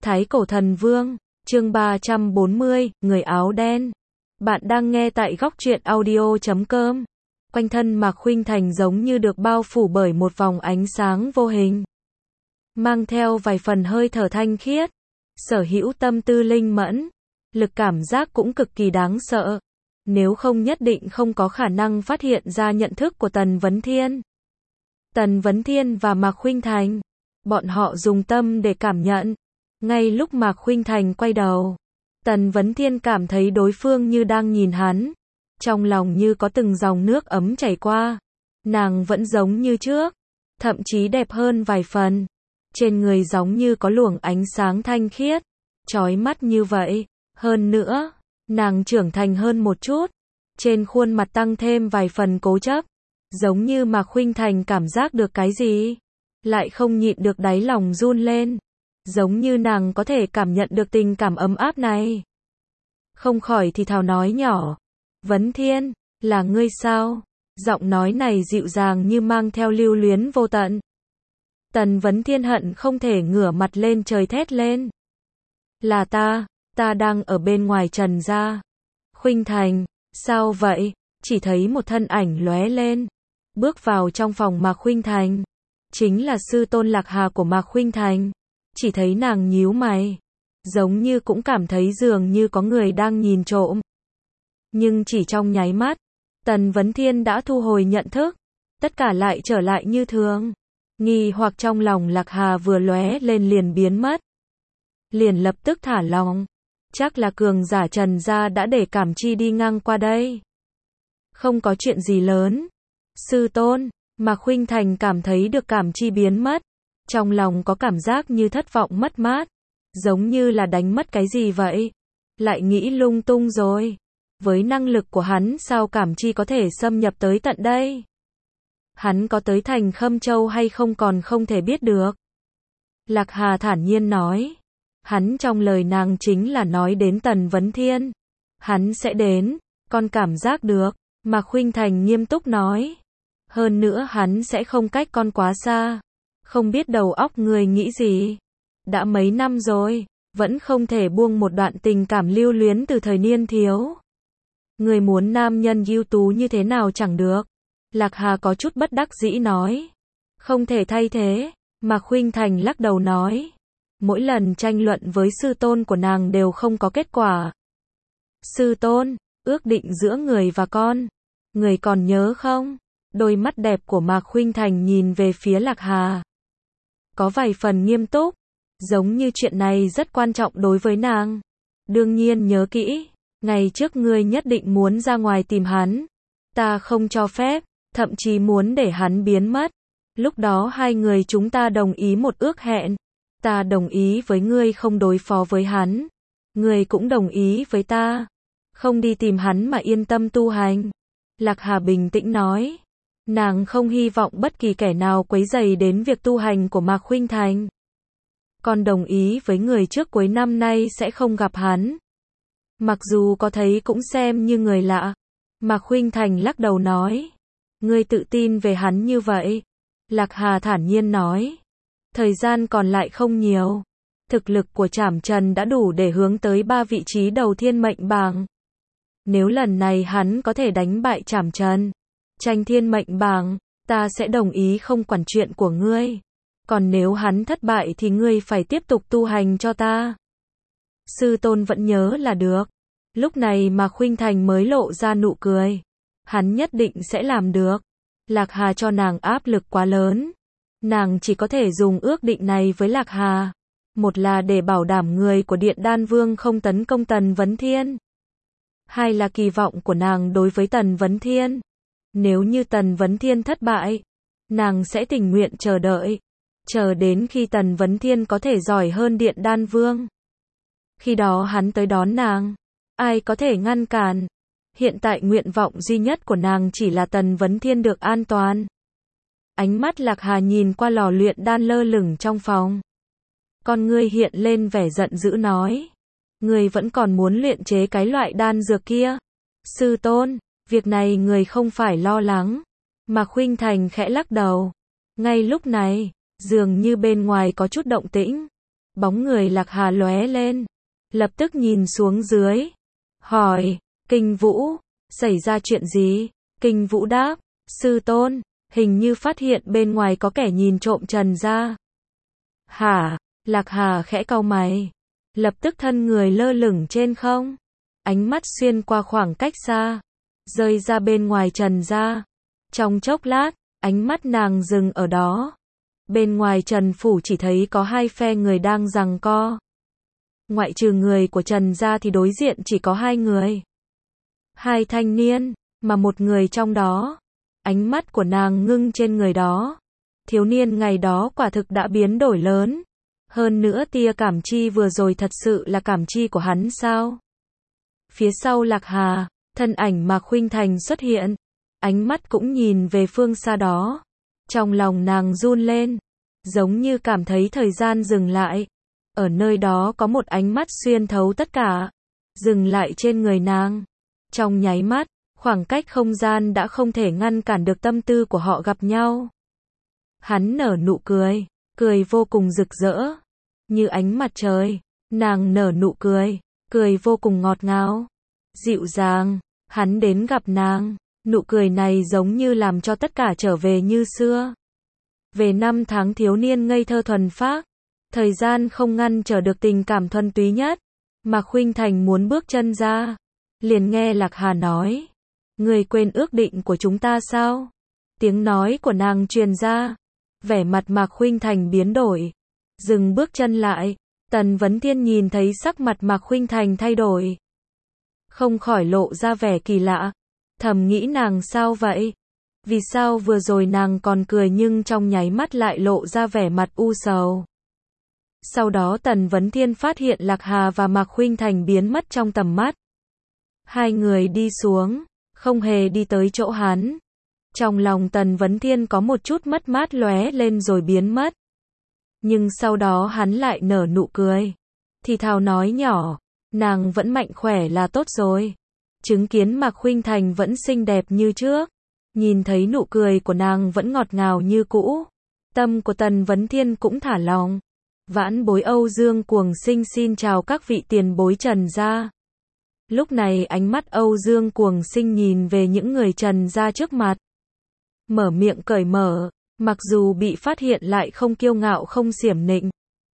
Thái Cổ Thần Vương, chương 340, người áo đen. Bạn đang nghe tại góc truyện audio.com. Quanh thân Mạc Khuynh Thành giống như được bao phủ bởi một vòng ánh sáng vô hình, mang theo vài phần hơi thở thanh khiết, sở hữu tâm tư linh mẫn, lực cảm giác cũng cực kỳ đáng sợ. Nếu không nhất định không có khả năng phát hiện ra nhận thức của Tần Vấn Thiên. Tần Vấn Thiên và Mạc Khuynh Thành, bọn họ dùng tâm để cảm nhận. Ngay lúc Mạc Khuynh Thành quay đầu, Tần Vấn Thiên cảm thấy đối phương như đang nhìn hắn. Trong lòng như có từng dòng nước ấm chảy qua. Nàng vẫn giống như trước, thậm chí đẹp hơn vài phần. Trên người giống như có luồng ánh sáng thanh khiết, chói mắt như vậy. Hơn nữa, nàng trưởng thành hơn một chút. Trên khuôn mặt tăng thêm vài phần cố chấp. Giống như Mạc Khuynh Thành cảm giác được cái gì, lại không nhịn được đáy lòng run lên. Giống như nàng có thể cảm nhận được tình cảm ấm áp này. Không khỏi thì thào nói nhỏ. Vấn Thiên, là ngươi sao? Giọng nói này dịu dàng như mang theo lưu luyến vô tận. Tần Vấn Thiên hận không thể ngửa mặt lên trời thét lên. Là ta đang ở bên ngoài trần gia. Khuynh Thành, sao vậy? Chỉ thấy một thân ảnh lóe lên, bước vào trong phòng Mạc Khuynh Thành. Chính là sư tôn Lạc Hà của Mạc Khuynh Thành. Chỉ thấy nàng nhíu mày, giống như cũng cảm thấy dường như có người đang nhìn trộm. Nhưng chỉ trong nháy mắt, Tần Vấn Thiên đã thu hồi nhận thức, tất cả lại trở lại như thường. Nghi hoặc trong lòng Lạc Hà vừa lóe lên liền biến mất. Liền lập tức thả lòng, chắc là cường giả Trần gia đã để Cảm Chi đi ngang qua đây. Không có chuyện gì lớn. Sư tôn, Mạc Khuynh Thành cảm thấy được Cảm Chi biến mất. Trong lòng có cảm giác như thất vọng mất mát, giống như là đánh mất cái gì vậy. Lại nghĩ lung tung rồi. Với năng lực của hắn sao Cảm Chi có thể xâm nhập tới tận đây? Hắn có tới thành Khâm Châu hay không còn không thể biết được. Lạc Hà thản nhiên nói. Hắn trong lời nàng chính là nói đến Tần Vấn Thiên. Hắn sẽ đến, con cảm giác được. Mạc Khuynh Thành nghiêm túc nói. Hơn nữa hắn sẽ không cách con quá xa. Không biết đầu óc người nghĩ gì. Đã mấy năm rồi, vẫn không thể buông một đoạn tình cảm lưu luyến từ thời niên thiếu. Người muốn nam nhân ưu tú như thế nào chẳng được. Lạc Hà có chút bất đắc dĩ nói. Không thể thay thế. Mạc Khuynh Thành lắc đầu nói. Mỗi lần tranh luận với sư tôn của nàng đều không có kết quả. Sư tôn, ước định giữa người và con. Người còn nhớ không? Đôi mắt đẹp của Mạc Khuynh Thành nhìn về phía Lạc Hà. Có vài phần nghiêm túc. Giống như chuyện này rất quan trọng đối với nàng. Đương nhiên nhớ kỹ. Ngày trước ngươi nhất định muốn ra ngoài tìm hắn. Ta không cho phép, thậm chí muốn để hắn biến mất. Lúc đó hai người chúng ta đồng ý một ước hẹn. Ta đồng ý với ngươi không đối phó với hắn. Ngươi cũng đồng ý với ta. Không đi tìm hắn mà yên tâm tu hành. Lạc Hà bình tĩnh nói. Nàng không hy vọng bất kỳ kẻ nào quấy rầy đến việc tu hành của Mạc Khuynh Thành. Còn đồng ý với người trước cuối năm nay sẽ không gặp hắn. Mặc dù có thấy cũng xem như người lạ. Mạc Khuynh Thành lắc đầu nói. Ngươi tự tin về hắn như vậy. Lạc Hà thản nhiên nói. Thời gian còn lại không nhiều. Thực lực của Trảm Trần đã đủ để hướng tới 3 vị trí đầu thiên mệnh bảng. Nếu lần này hắn có thể đánh bại Trảm Trần, tranh thiên mệnh bảng, ta sẽ đồng ý không quản chuyện của ngươi. Còn nếu hắn thất bại thì ngươi phải tiếp tục tu hành cho ta. Sư tôn vẫn nhớ là được. Lúc này mà Khuynh Thành mới lộ ra nụ cười. Hắn nhất định sẽ làm được. Lạc Hà cho nàng áp lực quá lớn. Nàng chỉ có thể dùng ước định này với Lạc Hà. Một là để bảo đảm người của Điện Đan Vương không tấn công Tần Vấn Thiên. Hai là kỳ vọng của nàng đối với Tần Vấn Thiên. Nếu như Tần Vấn Thiên thất bại, nàng sẽ tình nguyện chờ đợi. Chờ đến khi Tần Vấn Thiên có thể giỏi hơn Điện Đan Vương. Khi đó hắn tới đón nàng. Ai có thể ngăn cản? Hiện tại nguyện vọng duy nhất của nàng chỉ là Tần Vấn Thiên được an toàn. Ánh mắt Lạc Hà nhìn qua lò luyện đan lơ lửng trong phòng. Con ngươi hiện lên vẻ giận dữ nói. Người vẫn còn muốn luyện chế cái loại đan dược kia. Sư tôn, việc này người không phải lo lắng. Mạc Khuynh Thành khẽ lắc đầu. Ngay lúc này, dường như bên ngoài có chút động tĩnh. Bóng người Lạc Hà lóe lên, lập tức nhìn xuống dưới, hỏi, Kinh Vũ, xảy ra chuyện gì? Kinh Vũ đáp, sư tôn, hình như phát hiện bên ngoài có kẻ nhìn trộm Trần gia. Hả? Lạc Hà khẽ cau mày, lập tức thân người lơ lửng trên không, ánh mắt xuyên qua khoảng cách xa, rơi ra bên ngoài Trần gia. Trong chốc lát, ánh mắt nàng dừng ở đó. Bên ngoài Trần phủ chỉ thấy có hai phe người đang giằng co. Ngoại trừ người của Trần gia thì đối diện chỉ có hai người. Hai thanh niên, mà một người trong đó. Ánh mắt của nàng ngưng trên người đó. Thiếu niên ngày đó quả thực đã biến đổi lớn. Hơn nữa tia cảm chi vừa rồi thật sự là cảm chi của hắn sao? Phía sau Lạc Hà, thân ảnh Mạc Khuynh Thành xuất hiện. Ánh mắt cũng nhìn về phương xa đó. Trong lòng nàng run lên, giống như cảm thấy thời gian dừng lại. Ở nơi đó có một ánh mắt xuyên thấu tất cả, dừng lại trên người nàng. Trong nháy mắt, khoảng cách không gian đã không thể ngăn cản được tâm tư của họ gặp nhau. Hắn nở nụ cười, cười vô cùng rực rỡ, như ánh mặt trời. Nàng nở nụ cười, cười vô cùng ngọt ngào, dịu dàng. Hắn đến gặp nàng, nụ cười này giống như làm cho tất cả trở về như xưa. Về năm tháng thiếu niên ngây thơ thuần phác, thời gian không ngăn trở được tình cảm thuần túy nhất. Mạc Khuynh Thành muốn bước chân ra, liền nghe Lạc Hà nói, người quên ước định của chúng ta sao? Tiếng nói của nàng truyền ra, vẻ mặt Mạc Khuynh Thành biến đổi, dừng bước chân lại. Tần Vấn Thiên nhìn thấy sắc mặt Mạc Khuynh Thành thay đổi, không khỏi lộ ra vẻ kỳ lạ, thầm nghĩ nàng sao vậy? Vì sao vừa rồi nàng còn cười nhưng trong nháy mắt lại lộ ra vẻ mặt u sầu? Sau đó Tần Vấn Thiên phát hiện Lạc Hà và Mạc Khuynh Thành biến mất trong tầm mắt. Hai người đi xuống, không hề đi tới chỗ hắn. Trong lòng Tần Vấn Thiên có một chút mất mát lóe lên rồi biến mất. Nhưng sau đó hắn lại nở nụ cười, thì thào nói nhỏ, nàng vẫn mạnh khỏe là tốt rồi. Chứng kiến Mạc Khuynh Thành vẫn xinh đẹp như trước, nhìn thấy nụ cười của nàng vẫn ngọt ngào như cũ, tâm của Tần Vấn Thiên cũng thả lòng. Vãn bối Âu Dương Cuồng Sinh xin chào các vị tiền bối Trần gia. Lúc này ánh mắt Âu Dương Cuồng Sinh nhìn về những người Trần gia trước mặt, mở miệng cởi mở, mặc dù bị phát hiện lại không kiêu ngạo không xiểm nịnh.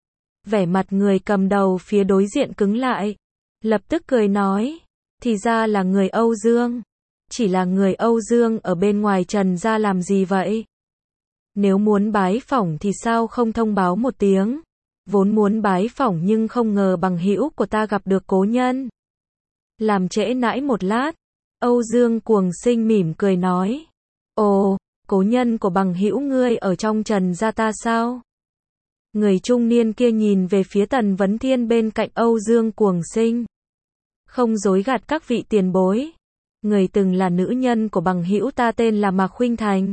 Vẻ mặt người cầm đầu phía đối diện cứng lại, lập tức cười nói, thì ra là người Âu Dương. Chỉ là người Âu Dương ở bên ngoài Trần gia làm gì vậy? Nếu muốn bái phỏng thì sao không thông báo một tiếng? Vốn muốn bái phỏng nhưng không ngờ bằng hữu của ta gặp được cố nhân. Làm trễ nãi một lát, Âu Dương Cuồng Sinh mỉm cười nói, ồ, cố nhân của bằng hữu ngươi ở trong Trần gia ta sao? Người trung niên kia nhìn về phía Tần Vấn Thiên bên cạnh Âu Dương Cuồng Sinh. Không dối gạt các vị tiền bối, người từng là nữ nhân của bằng hữu ta tên là Mạc Khuynh Thành,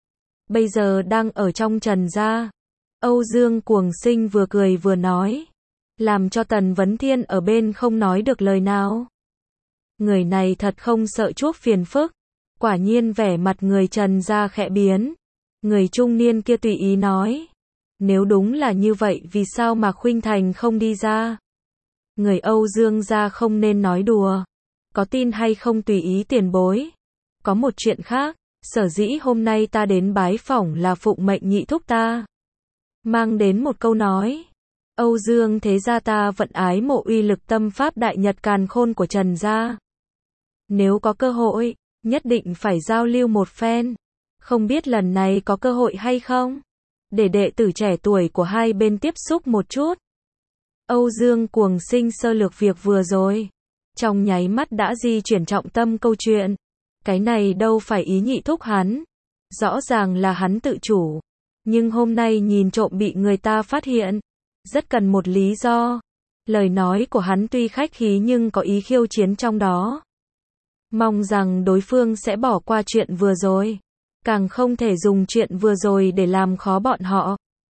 bây giờ đang ở trong Trần gia. Âu Dương Cuồng Sinh vừa cười vừa nói, làm cho Tần Vấn Thiên ở bên không nói được lời nào. Người này thật không sợ chuốc phiền phức. Quả nhiên vẻ mặt người Trần gia khẽ biến. Người trung niên kia tùy ý nói, nếu đúng là như vậy vì sao Mạc Khuynh Thành không đi ra? Người Âu Dương gia không nên nói đùa. Có tin hay không tùy ý tiền bối. Có một chuyện khác, sở dĩ hôm nay ta đến bái phỏng là phụng mệnh nhị thúc ta mang đến một câu nói. Âu Dương thế gia ta vận ái mộ uy lực tâm pháp đại nhật càn khôn của Trần gia. Nếu có cơ hội, nhất định phải giao lưu một phen. Không biết lần này có cơ hội hay không? Để đệ tử trẻ tuổi của hai bên tiếp xúc một chút. Âu Dương Cuồng Sinh sơ lược việc vừa rồi, trong nháy mắt đã di chuyển trọng tâm câu chuyện. Cái này đâu phải ý nhị thúc hắn, rõ ràng là hắn tự chủ. Nhưng hôm nay nhìn trộm bị người ta phát hiện, rất cần một lý do. Lời nói của hắn tuy khách khí nhưng có ý khiêu chiến trong đó. Mong rằng đối phương sẽ bỏ qua chuyện vừa rồi, càng không thể dùng chuyện vừa rồi để làm khó bọn họ.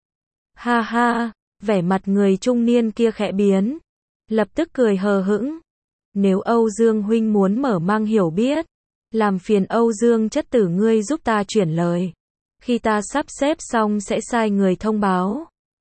Ha ha, vẻ mặt người trung niên kia khẽ biến, lập tức cười hờ hững. Nếu Âu Dương huynh muốn mở mang hiểu biết, làm phiền Âu Dương chất tử ngươi giúp ta chuyển lời. Khi ta sắp xếp xong sẽ sai người thông báo.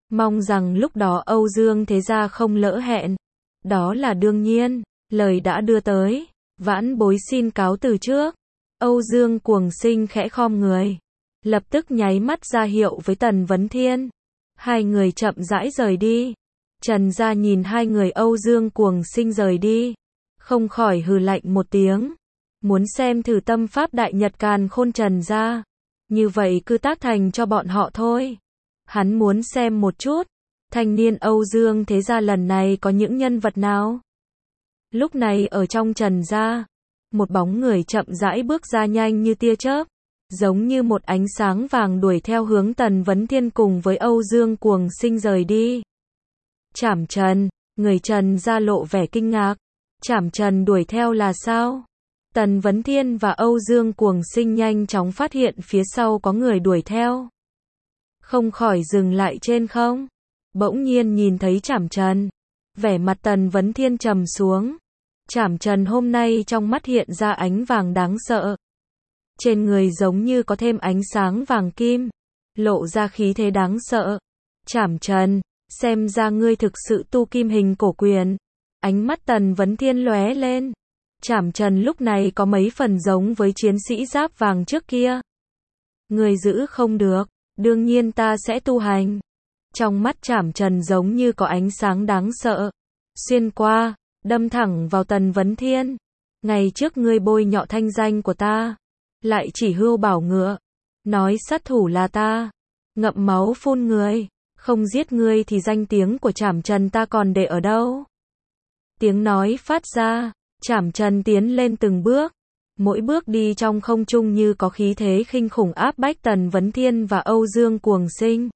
Mong rằng lúc đó Âu Dương Thế Gia không lỡ hẹn. Đó là đương nhiên, lời đã đưa tới. Vãn bối xin cáo từ trước. Âu Dương Cuồng Sinh khẽ khom người. Lập tức nháy mắt ra hiệu với Tần Vấn Thiên. Hai người chậm rãi rời đi. Trần Gia nhìn hai người Âu Dương Cuồng Sinh rời đi. Không khỏi hừ lạnh một tiếng. Muốn xem thử tâm pháp đại nhật càn khôn Trần Gia. Như vậy cứ tác thành cho bọn họ thôi. Hắn muốn xem một chút. Thanh niên Âu Dương Thế Gia lần này có những nhân vật nào? Lúc này ở trong Trần Gia. Một bóng người chậm rãi bước ra nhanh như tia chớp. Giống như một ánh sáng vàng đuổi theo hướng Tần Vấn Thiên cùng với Âu Dương Cuồng Sinh rời đi. Trảm Trần, người Trần Gia lộ vẻ kinh ngạc. Trảm Trần đuổi theo là sao? Tần Vấn Thiên và Âu Dương Cuồng Sinh nhanh chóng phát hiện phía sau có người đuổi theo. Không khỏi dừng lại trên không. Bỗng nhiên nhìn thấy Trảm Trần. Vẻ mặt Tần Vấn Thiên trầm xuống. Trảm Trần hôm nay trong mắt hiện ra ánh vàng đáng sợ. Trên người giống như có thêm ánh sáng vàng kim. Lộ ra khí thế đáng sợ. Trảm Trần, xem ra ngươi thực sự tu kim hình cổ quyền. Ánh mắt Tần Vấn Thiên lóe lên. Trảm Trần lúc này có mấy phần giống với chiến sĩ giáp vàng trước kia. Ngươi giữ không được, đương nhiên ta sẽ tu hành. Trong mắt Trảm Trần giống như có ánh sáng đáng sợ. Xuyên qua, đâm thẳng vào Tần Vấn Thiên. Ngày trước ngươi bôi nhọ thanh danh của ta. Lại chỉ hươu bảo ngựa. Nói sát thủ là ta. Ngậm máu phun người. Không giết ngươi thì danh tiếng của Trảm Trần ta còn để ở đâu? Tiếng nói phát ra. Trảm Trần tiến lên từng bước. Mỗi bước đi trong không trung như có khí thế khinh khủng áp bách Tần Vấn Thiên và Âu Dương Cuồng Sinh.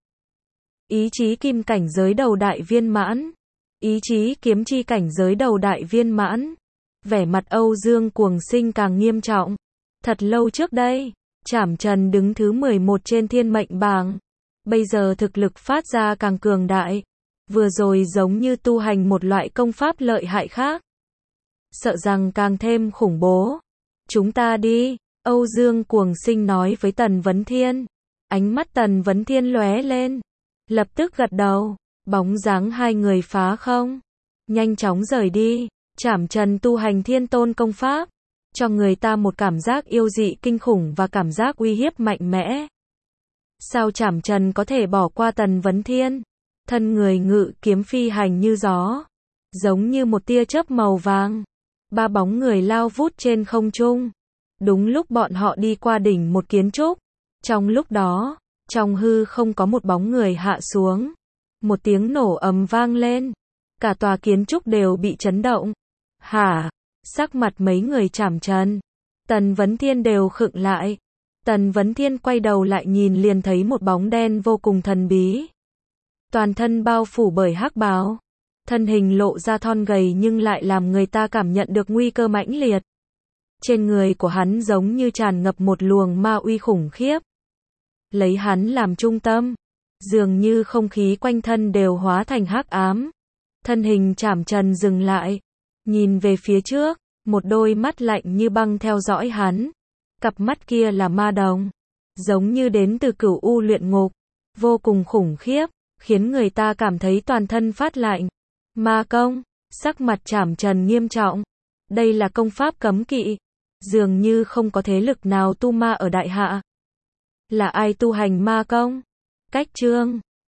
Ý chí kim cảnh giới đầu đại viên mãn. Ý chí kiếm chi cảnh giới đầu đại viên mãn. Vẻ mặt Âu Dương Cuồng Sinh càng nghiêm trọng. Thật lâu trước đây, Trảm Trần đứng thứ 11 trên thiên mệnh bảng. Bây giờ thực lực phát ra càng cường đại. Vừa rồi giống như tu hành một loại công pháp lợi hại khác. Sợ rằng càng thêm khủng bố. Chúng ta đi, Âu Dương Cuồng Sinh nói với Tần Vấn Thiên. Ánh mắt Tần Vấn Thiên lóe lên. Lập tức gật đầu, bóng dáng hai người phá không. Nhanh chóng rời đi, Trảm Trần tu hành thiên tôn công pháp. Cho người ta một cảm giác yêu dị kinh khủng và cảm giác uy hiếp mạnh mẽ. Sao Trảm Trần có thể bỏ qua Tần Vấn Thiên? Thân người ngự kiếm phi hành như gió. Giống như một tia chớp màu vàng. Ba bóng người lao vút trên không trung. Đúng lúc bọn họ đi qua đỉnh một kiến trúc. Trong lúc đó, trong hư không có một bóng người hạ xuống. Một tiếng nổ ầm vang lên. Cả tòa kiến trúc đều bị chấn động. Hả? Sắc mặt mấy người Trảm Trần, Tần Vấn Thiên đều khựng lại. Tần Vấn Thiên quay đầu lại nhìn liền thấy một bóng đen vô cùng thần bí. Toàn thân bao phủ bởi hắc bào. Thân hình lộ ra thon gầy nhưng lại làm người ta cảm nhận được nguy cơ mãnh liệt. Trên người của hắn giống như tràn ngập một luồng ma uy khủng khiếp. Lấy hắn làm trung tâm, dường như không khí quanh thân đều hóa thành hắc ám. Thân hình Trảm Trần dừng lại, nhìn về phía trước, một đôi mắt lạnh như băng theo dõi hắn. Cặp mắt kia là ma đồng, giống như đến từ Cửu U luyện ngục, vô cùng khủng khiếp, khiến người ta cảm thấy toàn thân phát lạnh. Ma công, sắc mặt Trảm Trần nghiêm trọng. Đây là công pháp cấm kỵ, dường như không có thế lực nào tu ma ở Đại Hạ. Là ai tu hành ma công? Cách chương